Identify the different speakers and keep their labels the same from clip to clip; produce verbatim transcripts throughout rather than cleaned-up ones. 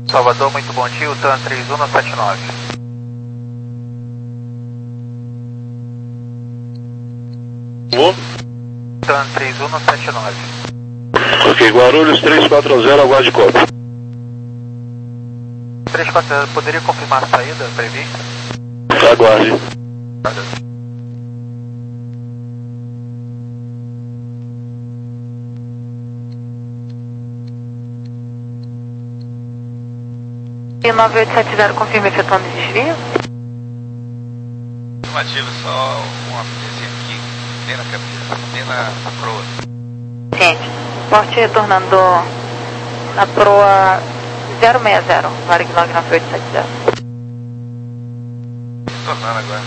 Speaker 1: Salvador, muito bom dia, o TAN três um sete nove.
Speaker 2: O?
Speaker 1: TAN três um sete nove.
Speaker 2: Ok, Guarulhos três quatro zero, aguarde copo.
Speaker 1: três quatro zero, poderia confirmar a saída prevista?
Speaker 2: Aguarde.
Speaker 3: E nove oito sete zero, confirma efetuando desvio?
Speaker 1: Afirmativo, só uma pezinha aqui, bem na cabeça, bem na proa.
Speaker 3: Ciente. Porte retornando na proa zero seis zero, Varig nove nove oito sete zero.
Speaker 1: Retornando agora.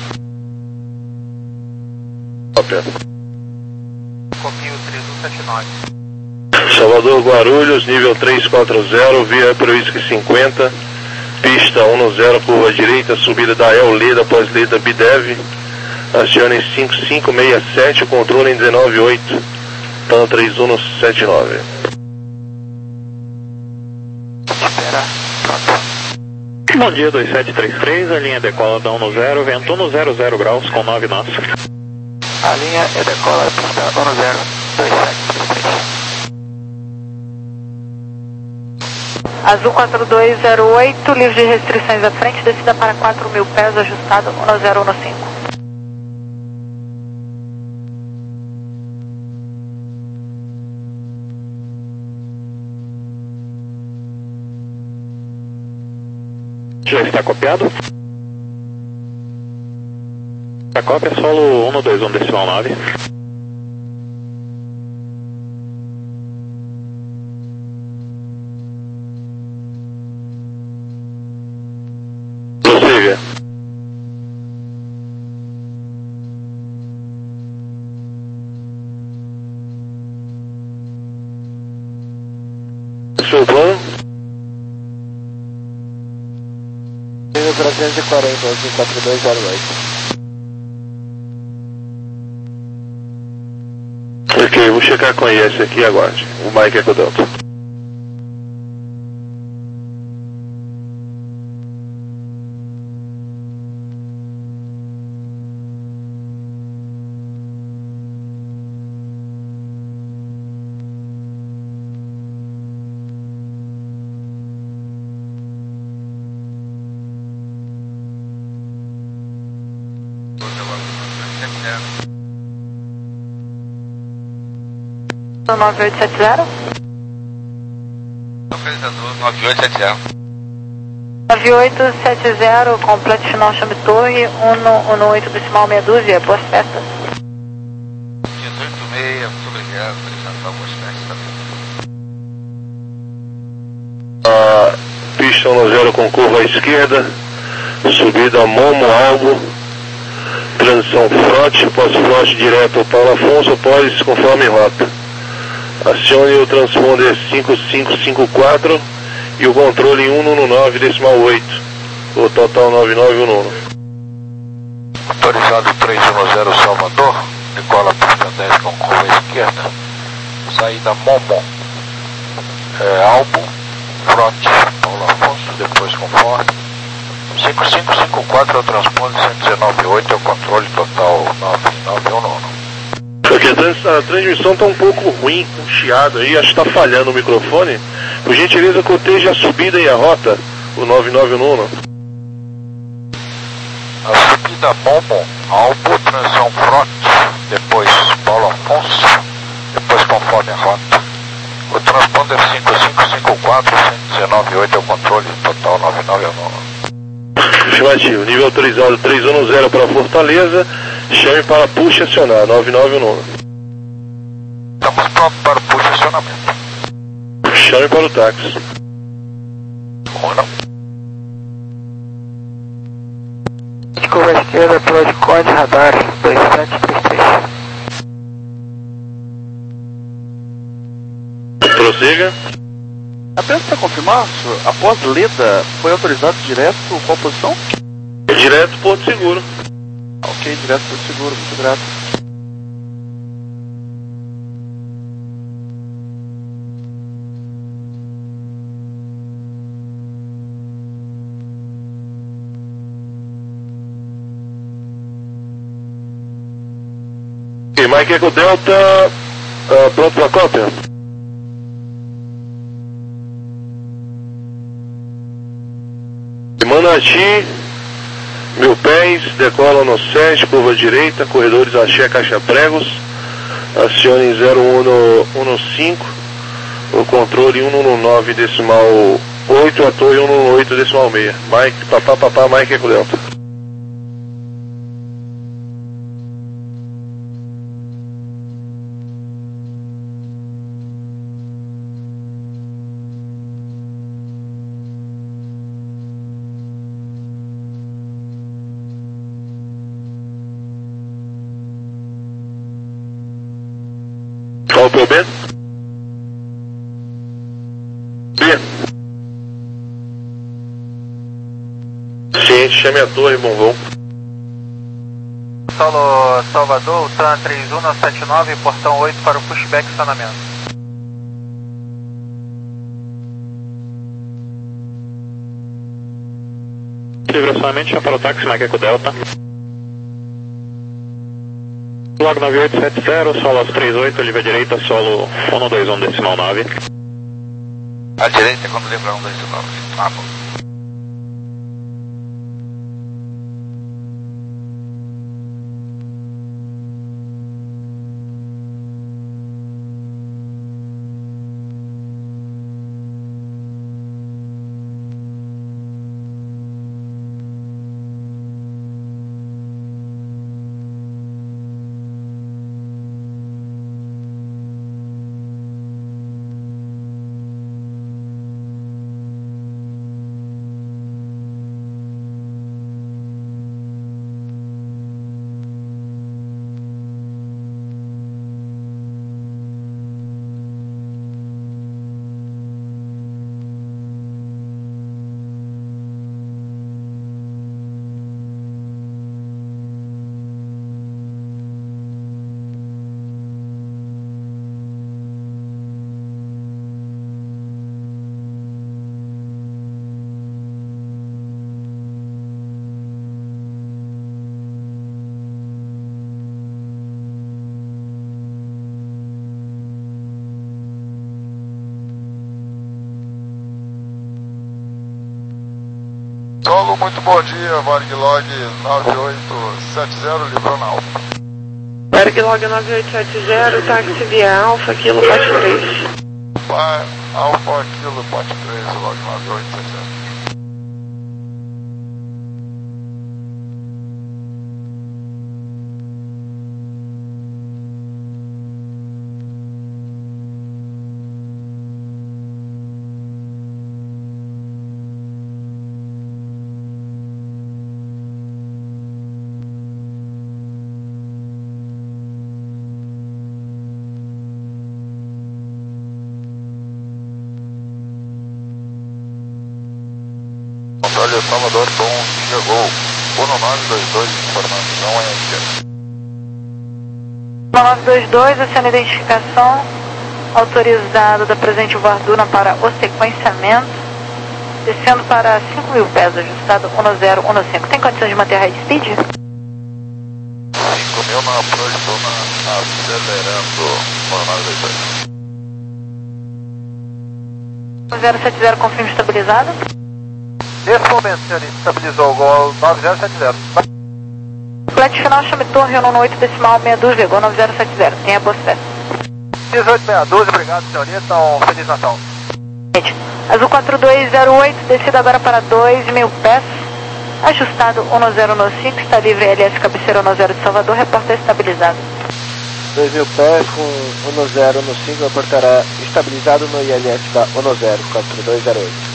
Speaker 2: Cópia.
Speaker 1: Copio três um sete nove.
Speaker 2: Salvador, Guarulhos, nível três quatro zero, via Proisque cinquenta, pista um zero, curva direita, subida da El Leda após Leda Bidev, acione cinco cinco seis sete, controle em dezenove oito, TAN três um sete nove.
Speaker 1: Espera, pronto.
Speaker 4: Bom dia, dois sete três três, a linha decola da um zero, vento um zero zero graus com nove nós.
Speaker 1: A linha é decola pista um zero dois sete três três.
Speaker 3: Azul quatro dois zero oito, livre de restrições à frente, descida para quatro mil pés, ajustado um zero um cinco.
Speaker 4: Já está copiado? A cópia é solo um dois um decimal nove.
Speaker 2: Prossiga. Seu plano?
Speaker 1: trezentos e quarenta, Azul quatro dois zero oito.
Speaker 2: Ok, vou checar com a I S aqui, aguarde. O Mike é Codanto.
Speaker 3: nove oito sete zero?
Speaker 1: Localizador nove oito sete zero.
Speaker 3: nove oito sete zero, completo final chame torre, um um oito decimal meia dúzia, boas festas.
Speaker 1: dezoito seis, muito obrigado por apresentar boas festas também.
Speaker 2: Ah, pista um zero com curva à esquerda, subida Momo Algo, transição Frote, pós-Frote direto Paulo Afonso, pós conforme rota. Acione o transponder cinco cinco cinco quatro e o controle um um nove decimal oito, o total nove nove um um.
Speaker 1: Autorizado três um zero Salvador, decola pista dez com curva à esquerda, saída Momo, é, Albo, Frote, Paulo Afonso, depois conforme. cinco cinco cinco quatro é o transponder, cento e dezenove oito é o controle total nove nove um um.
Speaker 2: Porque a, trans, a transmissão está um pouco ruim, com chiado aí, acho que está falhando o microfone. Por gentileza, coteje a subida e a rota, o nove nove um um.
Speaker 1: A subida Momo, Albo, transição Frote, depois Paulo Afonso, depois conforme a rota. O transponder cinco cinco cinco quatro, cento e dezenove oito é o controle total nove nove um um.
Speaker 2: Afirmativo, nível autorizado três um zero para Fortaleza, chame para push acionar, nove nove um um.
Speaker 1: Estamos prontos para o push acionamento.
Speaker 2: Chame para o táxi.
Speaker 1: Ou não?
Speaker 3: Curva esquerda, pela de Conde, radar dois sete três três.
Speaker 2: Prossiga.
Speaker 5: Apenas para confirmar, senhor, após Leda, foi autorizado direto qual posição?
Speaker 2: Direto Porto Seguro.
Speaker 5: Ok, direto Porto Seguro, muito grato.
Speaker 2: Ok, Mike Eco Delta, uh, pronto para cópia? Manati, mil pés, decola no sete, curva direita, corredores Axé, caixa pregos, acione zero um cinco, o controle um um nove decimal oito, a torre um um oito decimal seis. Mike, papá, papá, Mike Eco Delta. Qual o P B? B. Ciente, chame a torre, bom voo.
Speaker 6: Solo Salvador, TAN três um sete nove, portão oito para o pushback estacionamento.
Speaker 4: Livre acionamento já para o táxi Mike Eco Delta. Log nove oito sete zero, solo trinta e oito, livre à direita, solo um dois um decimal nove.
Speaker 1: À direita quando lembrar um dois nove. Ah, bom.
Speaker 7: Solo, muito bom dia, Varglog nove oito sete zero, livrou na Alfa.
Speaker 8: Varglog nove oito sete zero, táxi via Alfa, Kilo Pote três.
Speaker 7: Vai, Alfa, Kilo Pote três, log nove oito sete zero. Controle Salvador, bom dia, Gol. um nove dois dois, informação em esquerda.
Speaker 3: um nove dois dois, aciona a identificação, autorizado da presente Varduna para o sequenciamento, descendo para cinco mil pés, ajustado um zero um cinco. Tem condições de manter high speed?
Speaker 7: cinco mil na approach, zona acelerando, um nove dois dois.
Speaker 3: um zero sete zero, confirma estabilizado.
Speaker 6: Nesse momento, senhorita, estabilizou o Gol nove zero sete zero.
Speaker 3: Flat final, chame torre um oito decimal seis dois, Gol nove zero sete zero. Tenha boa sucesso.
Speaker 6: dezoito seis dois, obrigado, senhorita. Um Feliz Natal.
Speaker 3: Azul quatro dois zero oito, descida agora para dois mil pés. Ajustado um zero um cinco, está livre L S cabeceira um zero de Salvador, reporta estabilizado.
Speaker 9: dois mil pés com um zero um cinco, reportará estabilizado no I L S da um zero quatro dois zero oito.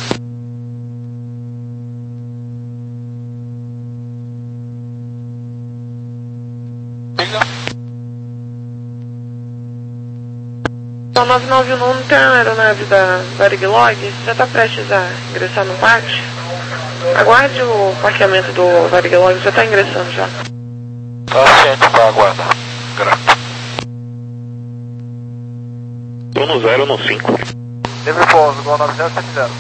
Speaker 8: Então, nove nove um tem a aeronave da Varglog, já está prestes a ingressar no pátio. Aguarde o parqueamento do Varglog, já está ingressando já.
Speaker 1: Tá ciente para aguardar. Grato.
Speaker 4: um zero um cinco.
Speaker 6: Livre pouso, Gol nove zero sete zero.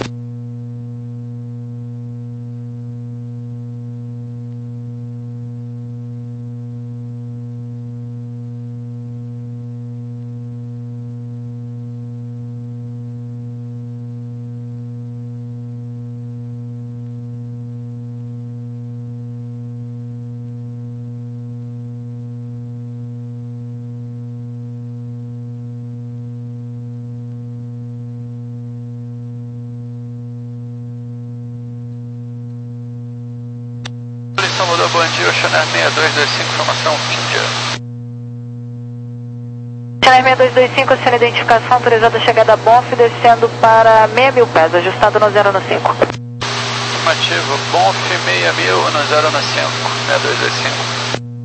Speaker 7: bom dia, Channel seis dois dois cinco, informação, Índia.
Speaker 3: Channel seis dois dois cinco, sendo identificação autorizada a chegada a Bonf, descendo para seis mil pés, ajustado no zero no cinco.
Speaker 7: Afirmativo, Bonf seis mil no zero no cinco, seis dois dois cinco.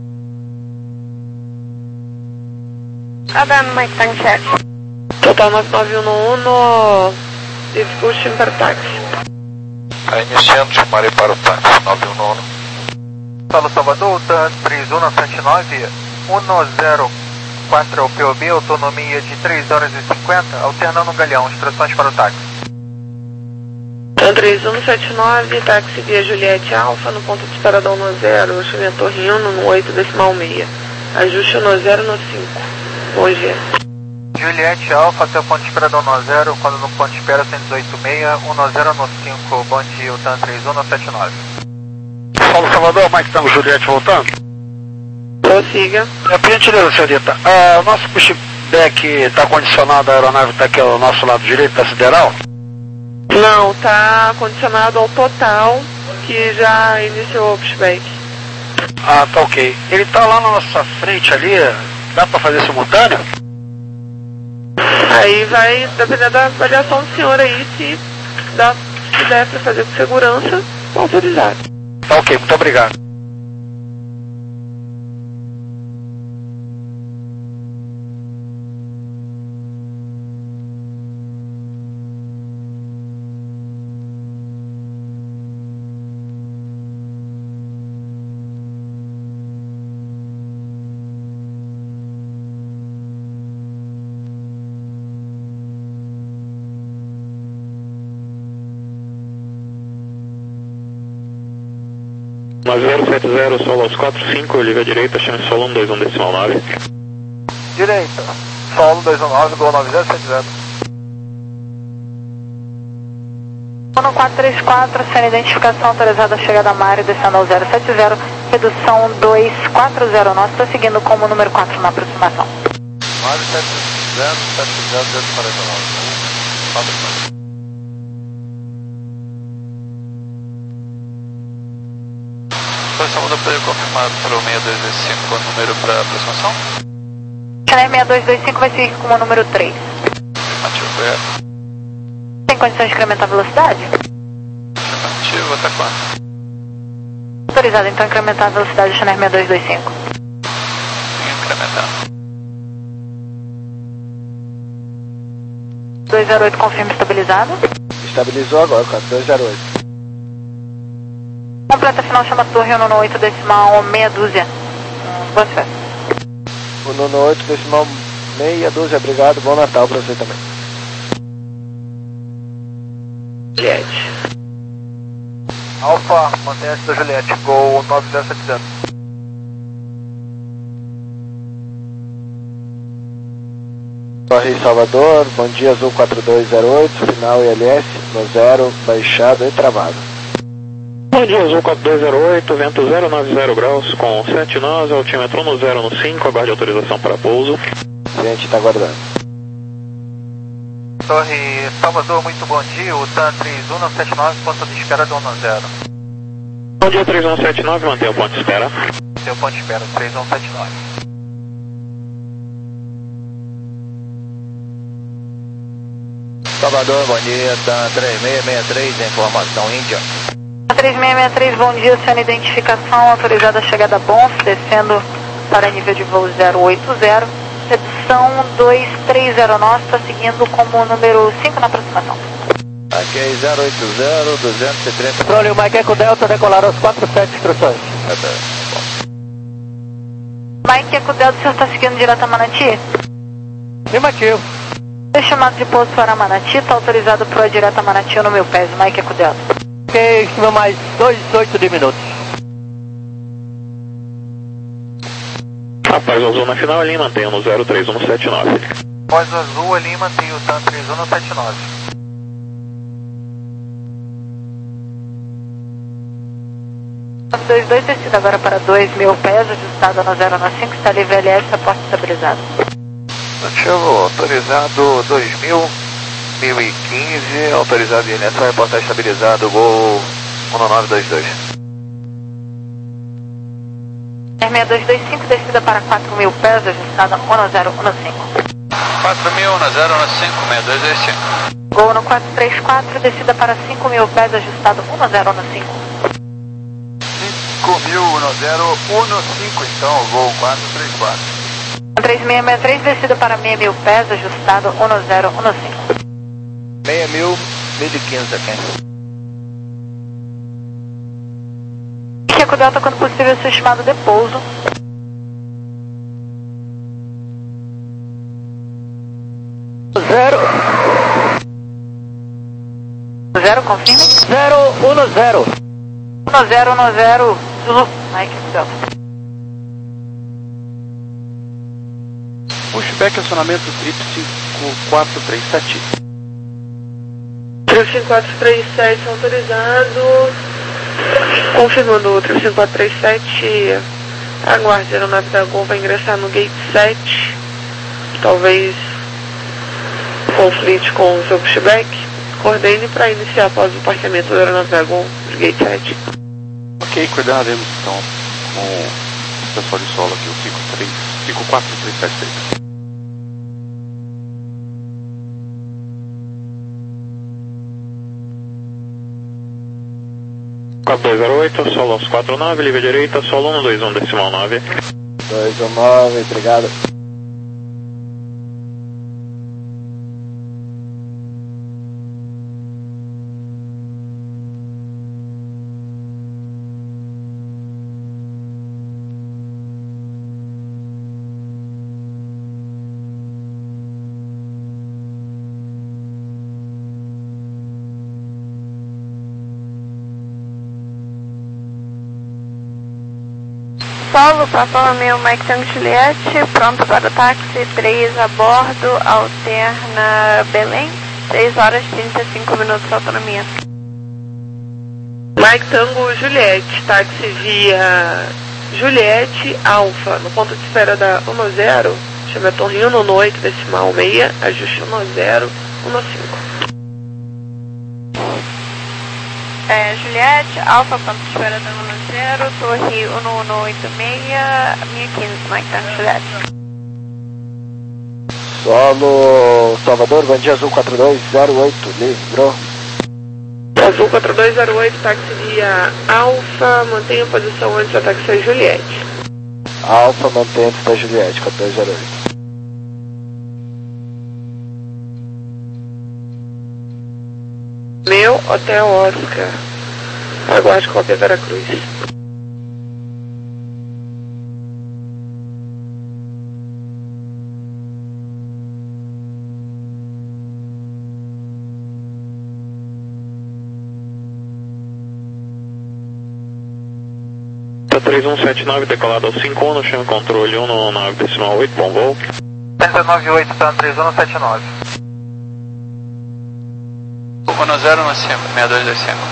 Speaker 8: Adam, Mike Tank Check. Total nove nove um no um no Discussion para o táxi.
Speaker 1: Está iniciando, chamarei para o táxi nove um nove.
Speaker 6: Solo Salvador, TAN três um sete nove, um zero quatro P O B, autonomia de três horas e cinquenta, alternando um galeão, instruções para o táxi.
Speaker 8: TAN três um sete nove, táxi via Juliette Alfa, no ponto de espera da um zero, abaixamento Torre um no oito decimal seis. Ajuste no zero no cinco. Bom dia.
Speaker 6: Juliette Alfa até o ponto de espera da um zero, quando no ponto de espera cento e dezoito seis, um zero no cinco, bom dia, o TAN três um sete nove.
Speaker 10: Paulo Salvador, Mike Tango Juliette voltando.
Speaker 8: Prossiga.
Speaker 10: É, por gentileza, senhorita, ah, o nosso pushback está condicionado, a aeronave está aqui ao nosso lado direito da sideral?
Speaker 8: Não, está condicionado ao total, que já iniciou o pushback.
Speaker 10: Ah, tá ok. Ele está lá na nossa frente ali, dá para fazer simultâneo?
Speaker 8: Aí vai depender da avaliação do senhor aí, se, dá, se der para fazer com segurança, autorizado.
Speaker 10: Tá ok, muito obrigado.
Speaker 4: nove zero sete zero, solo aos quatro cinco, liga direita, chame solo um dois um decimal nove.
Speaker 6: Direita, solo dois um nove, gol nove zero sete zero.
Speaker 3: um quatro três quatro, sendo identificação autorizada a chegada a Mário, descendo ao zero sete zero, redução dois quatro zero, nós prosseguindo como número quatro na aproximação.
Speaker 7: nove sete zero sete zero zero quarenta e nove. quatro quatro. Salvador, poder confirmar para o seis dois dois cinco o número para aproximação?
Speaker 3: Channel seis dois dois cinco vai seguir como número três.
Speaker 7: Afirmativo, correto.
Speaker 3: Tem condições de incrementar a velocidade?
Speaker 7: Afirmativo, até quanto?
Speaker 3: Autorizado, então, incrementar a velocidade do Channel seis dois dois cinco.
Speaker 7: Incrementar.
Speaker 3: dois zero oito, confirma estabilizado.
Speaker 9: Estabilizou agora, quatro dois zero oito.
Speaker 3: Completa final, chama Torre um oito decimal meia dúzia. Boa festa.
Speaker 9: um oito decimal meia dúzia, obrigado, bom Natal pra você também.
Speaker 8: Juliette.
Speaker 6: Alfa, mantenha-se da Juliette, gol nove zero sete zero.
Speaker 9: Torre Salvador, bom dia, Azul quatro dois zero oito, final I L S, no zero, baixado e travado.
Speaker 4: Bom dia, Azul quatro dois zero oito, vento zero nove zero graus, com sete nós, altímetro no zero no cinco, aguarde autorização para pouso.
Speaker 9: A gente está aguardando.
Speaker 6: Torre Salvador, muito bom dia, o TAN três um sete nove, ponto de espera do um zero.
Speaker 4: Bom dia, três um sete nove, mantenha o ponto de espera.
Speaker 6: Seu ponto de espera, três um sete nove.
Speaker 7: Salvador, bom dia, TAN três seis seis três, informação Índia.
Speaker 3: três seis seis três, bom dia, sendo identificação autorizada a chegada a Bonf, descendo para nível de voo zero oito zero, redução dois três zero, nós, prosseguindo como número cinco na aproximação.
Speaker 7: Aqui zero oito zero, duzentos e trinta.
Speaker 9: Controle, o Mike Eco Delta, decolar aos quatro sete, instruções.
Speaker 7: É, tá.
Speaker 3: Mike Eco Delta, o senhor está seguindo direto a Manati?
Speaker 9: Afirmativo.
Speaker 3: Foi chamado de pouso para Manati, está autorizado para direto a Manati no meu pés, Mike Eco Delta.
Speaker 9: Ok, estima mais dois oito de minutos.
Speaker 4: Rapaz, Azul na final, ali mantenha no zero três um sete nove.
Speaker 6: Após o Azul, ali mantém o TAN três um sete nove.
Speaker 3: nove dois dois, descida agora para dois mil pés, ajustado no zero no cinco, está livre L S, a porta estabilizada.
Speaker 7: Ativo, autorizado dois mil, mil e quinze, autorizado I N S, vai reportar estabilizado, gol um nove dois dois.
Speaker 3: seis dois dois cinco, descida para quatro mil pés, ajustada um zero um cinco.
Speaker 10: quatro mil, um zero um cinco, seis dois dois cinco.
Speaker 3: Gol no quatro três quatro, descida para cinco mil pés, ajustado um zero um cinco.
Speaker 7: cinco mil, um zero um cinco, então, Gol quatro três quatro.
Speaker 3: três seis seis três, descida para seis mil pés, ajustado um zero um cinco.
Speaker 9: seis mil, mil e quinze aqui.
Speaker 3: Chico Delta, quando possível, seu estimado de pouso.
Speaker 9: Zero.
Speaker 3: Zero, confirme.
Speaker 9: Zero, um, zero.
Speaker 3: um zero um zero, Zulu, Mike Delta.
Speaker 5: Pushback, acionamento trip cinco quatro três sete.
Speaker 8: Trip cinco quatro três sete autorizado. Confirmando o trip cinco quatro três sete. Aguarde, a aeronave da Gol vai ingressar no gate sete. Talvez conflite com o seu pushback. Coordene para iniciar após o parqueamento da aeronave da Gol no gate sete.
Speaker 5: Ok, coordenaremos então com o pessoal de solo aqui, o cinco quatro três sete três.
Speaker 4: quatro dois zero oito, solo onze quatro nove, livre direita, solo um dois um decimal nove.
Speaker 9: dois um nove, obrigado.
Speaker 8: Solo, Papa Romeo, Mike Tango Juliette, pronto para o táxi, três a bordo, alterna Belém, três horas e trinta e cinco minutos, autonomia. Mike Tango Juliette, táxi via Juliette Alfa, no ponto de espera da um zero, chama Torrinho no oito, decimal seis, ajuste um zero um cinco. É, Juliette, Alfa, ponto de espera da um zero, Torre um um oito seis, mil e quinze, Mike Tango Juliette.
Speaker 9: Solo Salvador, bom dia, Azul quatro dois zero oito, livrou.
Speaker 8: Azul quatro dois zero oito, táxi via Alfa, mantenha a posição antes do táxi a Juliette.
Speaker 9: Alfa, mantém antes da Juliette, quatro dois zero oito.
Speaker 8: Meu Hotel Oscar, aguarde cópia Veracruz.
Speaker 4: três um sete nove, decolado ao cinco um, no chão controle um nove decimal oito, bom voo.
Speaker 6: três nove oito, tá no três um sete nove.
Speaker 10: um zero um cinco, seis dois dois cinco.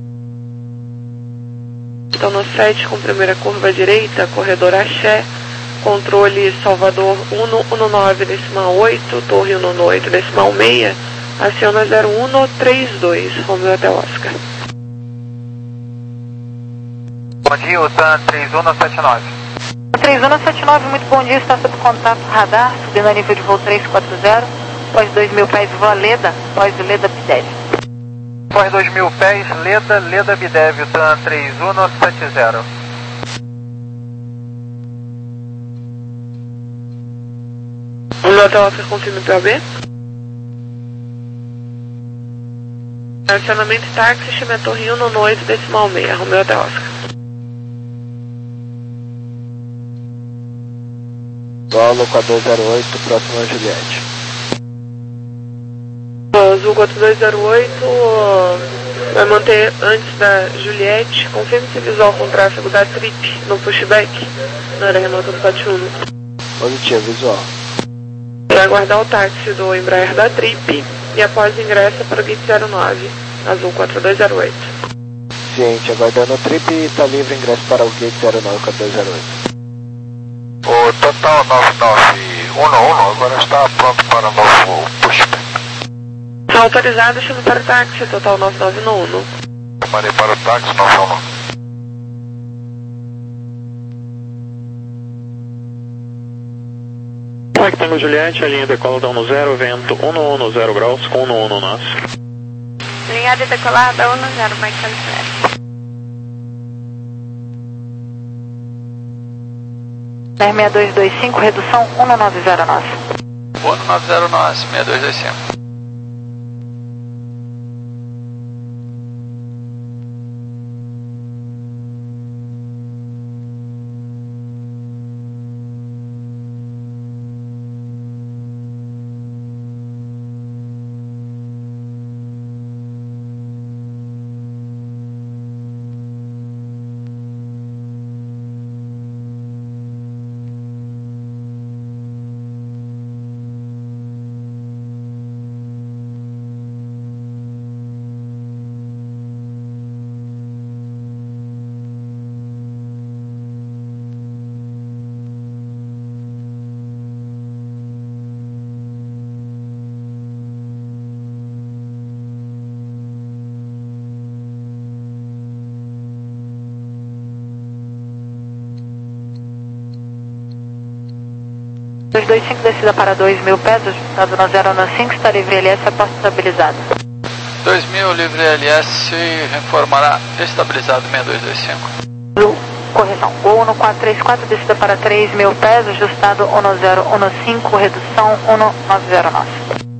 Speaker 8: Então no sete com primeira curva direita, corredor Axé, controle Salvador um um nove decimal oito, Torre um oito decimal seis, aciona zero um três dois, Romeo até Oscar.
Speaker 6: Bom dia, o T A N três um sete nove.
Speaker 3: três um sete nove, muito bom dia, está sob contato radar, subindo a nível de voo três quatro zero, pós dois mil pés, voa Leda, pós Leda Bidev.
Speaker 6: Pós dois mil pés, Leda, Leda Bidev, o T A N três um sete zero.
Speaker 8: Romeo até Oscar, confirma P O B. Acionamento táxi, chama Torre um oito decimal seis, Romeo até Oscar.
Speaker 9: Solo quatro dois zero oito, próximo a Juliette.
Speaker 8: Azul quatro dois zero oito vai manter antes da Juliette. Confirme se visual com tráfego da Trip no pushback na área remota do Patiuno.
Speaker 9: Positivo, visual.
Speaker 8: Vai aguardar o táxi do Embraer da Trip e após ingressa para o gate zero nove, Azul quatro dois zero oito.
Speaker 9: Ciente, aguardando o Trip e está livre ingresso para o gate zero nove, quatro dois zero oito.
Speaker 1: O Total nove nove um um agora está pronto para o novo pushback.
Speaker 8: Autorizado, chama para o táxi, Total nove nove um um.
Speaker 1: Chamarei para o táxi nove um um.
Speaker 4: Mike Tango Juliette, a linha decola da um zero, vento um zero graus com um nós.
Speaker 8: Linha de decolar da um zero, Mike Tango Juliette.
Speaker 3: seis seis dois dois cinco, redução um nove zero nós.
Speaker 1: um nove zero nós, seis dois dois cinco.
Speaker 3: dois dois cinco, descida para dois mil pés, ajustado no zero no cinco, está livre L S, aposto estabilizado.
Speaker 1: dois mil, livre L S, reformará estabilizado seis dois dois cinco.
Speaker 3: Correção, Gol um quatro três quatro, descida para três mil pés, ajustado um zero um cinco, redução um nove zero nós.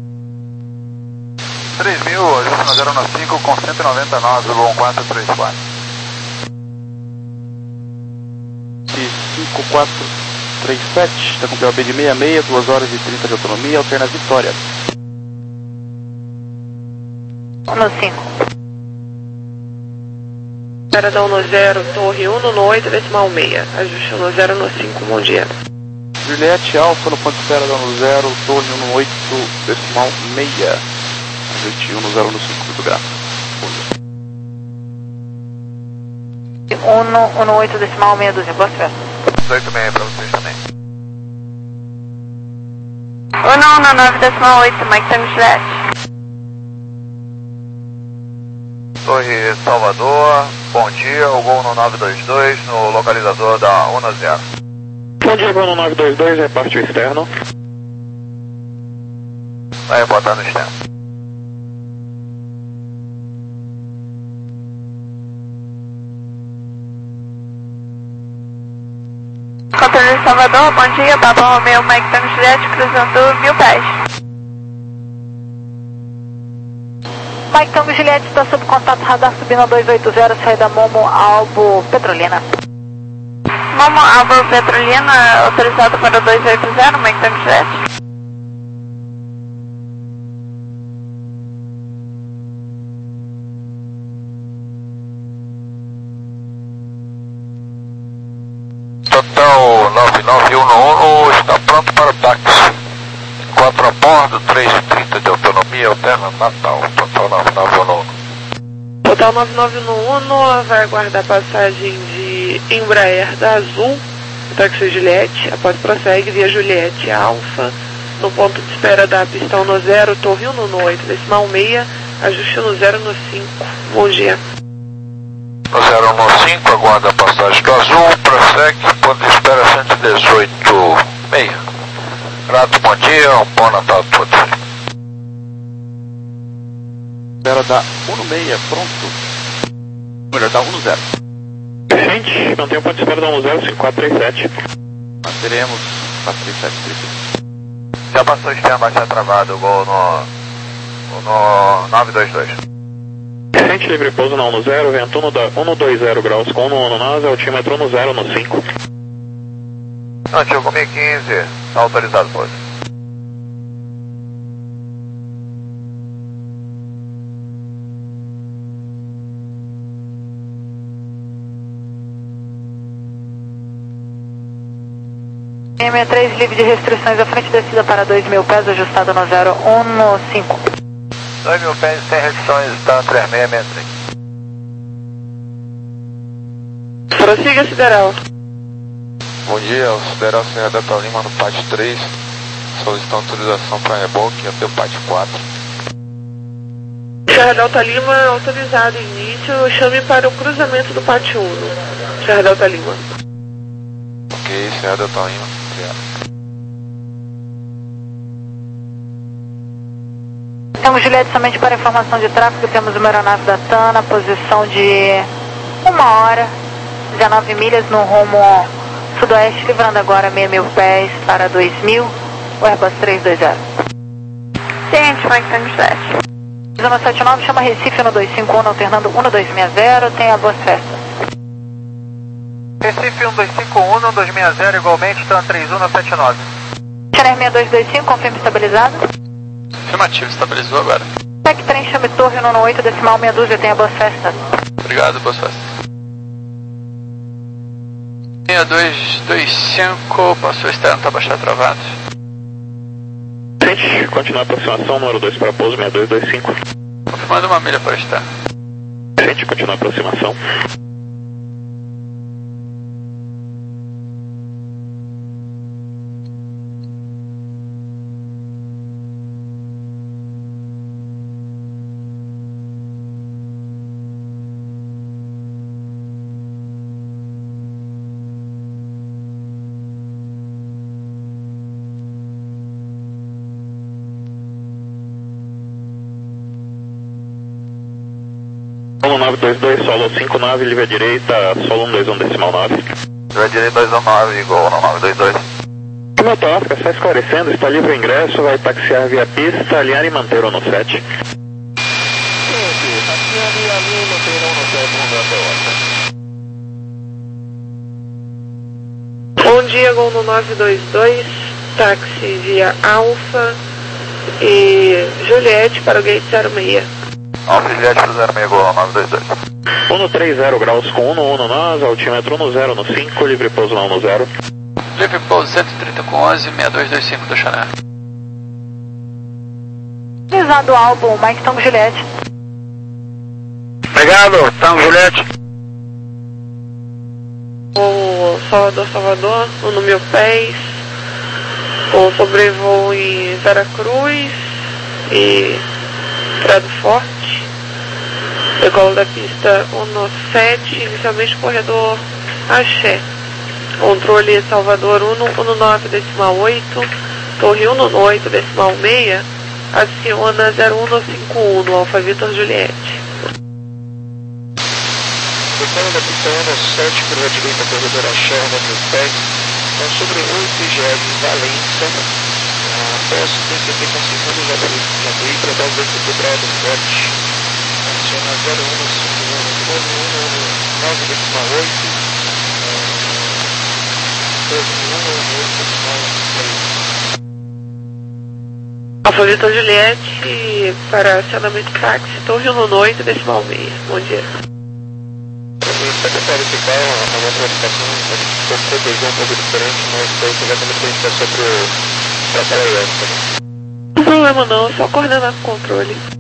Speaker 7: três mil, ajuste no zero um cinco com cento e noventa e nove, Gol um quatro três quatro.
Speaker 5: cinco quatro três sete, está com P O B de sessenta e seis, duas horas e trinta de autonomia, alterna Vitória.
Speaker 3: um cinco.
Speaker 8: Espera da um zero, torre um no oito, decimal seis. Ajuste no zero no cinco, bom dia.
Speaker 5: Juliette Alfa no ponto de espera da um zero, torre um no oito, decimal seis. Ajuste um no zero no cinco, muito grato.
Speaker 3: um no oito, decimal meia dúzia, boa festa.
Speaker 7: oito seis para vocês também.
Speaker 8: um no nove, decimal oito, Mike Tango Juliette.
Speaker 7: Torre Salvador, bom dia, o Gol no nove dois dois no localizador da um zero.
Speaker 4: Bom dia, Gol no nove dois dois, reparte o externo.
Speaker 7: Vai botar no externo.
Speaker 8: Controle Salvador, bom dia, Papa Romeo, Mike Tango Juliette, cruzando mil pés.
Speaker 3: Mike Tango Juliette está sob contato radar subindo a dois oito zero, saída Momo Albo Petrolina.
Speaker 8: Momo Albo Petrolina, autorizado para dois oito zero, Mike Tango Juliette.
Speaker 1: Total nove nove um um está pronto para o táxi. Enquanto a bordo, três e trinta de autonomia, alterna Natal. Total nove nove um um.
Speaker 8: Total nove nove um um, vai aguardar a passagem de Embraer da Azul, táxi Juliette, após prossegue via Juliette Alfa, no ponto de espera da pistão no zero, torre um no oito, decimal seis, ajuste no zero no cinco, bom dia.
Speaker 1: No zero um cinco, aguarda a passagem do Azul, prossegue, ponto de espera cento e dezoito seis. Grato, bom dia, um bom Natal a todos.
Speaker 5: Espera da um seis, pronto. Melhor, da um zero.
Speaker 4: Gente, mantém o ponto de espera da um zero, cinco quatro três sete.
Speaker 5: Nós teremos quatro três sete três sete.
Speaker 7: Já passou o externo, vai estar travado, o Gol no, no nove dois dois.
Speaker 4: Gente, livre pouso na um zero, vento um dois zero graus com um nós, altímetro um zero no cinco.
Speaker 7: Antigo mil e quinze, está autorizado, pouso.
Speaker 3: M sessenta e três, livre de restrições à frente, descida para dois mil pés, ajustado no zero um no cinco.
Speaker 7: dois mil pés sem restrições, está três seis seis três.
Speaker 8: Prossiga, Sideral.
Speaker 7: Bom dia, o Sideral Serra Delta Lima no P A T três, solicitando autorização para reboque até o P A T quatro.
Speaker 8: Serra Delta Lima, autorizado início, chame para o cruzamento do P A T um. Serra Delta Lima.
Speaker 7: Ok, Serra Delta Lima, obrigado.
Speaker 3: Temos Juliette somente para informação de tráfego, temos uma aeronave da TANA, posição de uma hora, dezenove milhas no rumo sudoeste, livrando agora meio mil pés para dois mil, o Airbus trezentos e vinte. Ciente, Mike Tango sete. Zona setenta e nove, chama Recife no dois cinco um, alternando um dois seis zero, tenha boas festas.
Speaker 6: Recife um dois cinco um, um dois seis zero, igualmente, TAN três um no setenta e nove.
Speaker 3: Channel seis dois dois cinco, confirma estabilizado.
Speaker 7: Afirmativo, estabilizou agora.
Speaker 3: Tec trem, chame torre no oito, decimal meia dúzia, tenha boas festas.
Speaker 7: Obrigado, boas festas. seis dois dois cinco, passou externo, tá baixado travado.
Speaker 4: Gente, continuar a aproximação, número dois para pouso, seis dois dois cinco.
Speaker 7: Confirmando uma milha para externo.
Speaker 4: Gente, continuar a aproximação. Solo nove dois dois, solo cinco nove, livre à direita, solo um dois um decimal nove.
Speaker 7: Livre à direita dois um nove, igual no nove dois dois.
Speaker 4: Meu Tosca, só esclarecendo, está livre o ingresso, vai taxiar via pista, alinhar e manter o no sete.
Speaker 8: Bom dia, Gol no nove dois dois, táxi via Alfa e Juliette para o gate zero seis.
Speaker 7: Alfa Juliette para o zero seis, Gol no nove dois dois.
Speaker 4: um no trinta graus com um no um no nós, altímetro um no zero no cinco, livre pouso não no zero.
Speaker 7: Livre pouso cento e trinta com onze, seis dois dois cinco do Chanel.
Speaker 3: Utilizado o álbum, Mike Tango Juliette.
Speaker 10: Obrigado, Tango Juliette.
Speaker 8: O Salvador, Salvador, um no mil pés, o sobrevoo em Veracruz e Prado Forte, decola da pista um no sete, inicialmente corredor Axé, controle Salvador um no nove decimal oito, torre um no oito decimal seis, aciona zero um no cinco um no Alfa Vitor Juliette.
Speaker 1: Decola da pista um no sete, curva direita, corredor Axé, no mil pés, com sobre oito I G L em Valência, após o T C P considerando já veio para dar o D C P Prado Forte, aciona zero um no cinco um, torre um no nove decimal oito, torre um no oito decimal seis.
Speaker 8: Alfa Vitor Juliette para acionamento táxi, torre um no oito decimal seis. Bom dia.
Speaker 1: Secretário Fical, a nossa verificação ficou beijão um pouco diferente, mas foi exatamente a gente passou para o trabalho.
Speaker 8: Não tem problema não, só coordenar com o controle.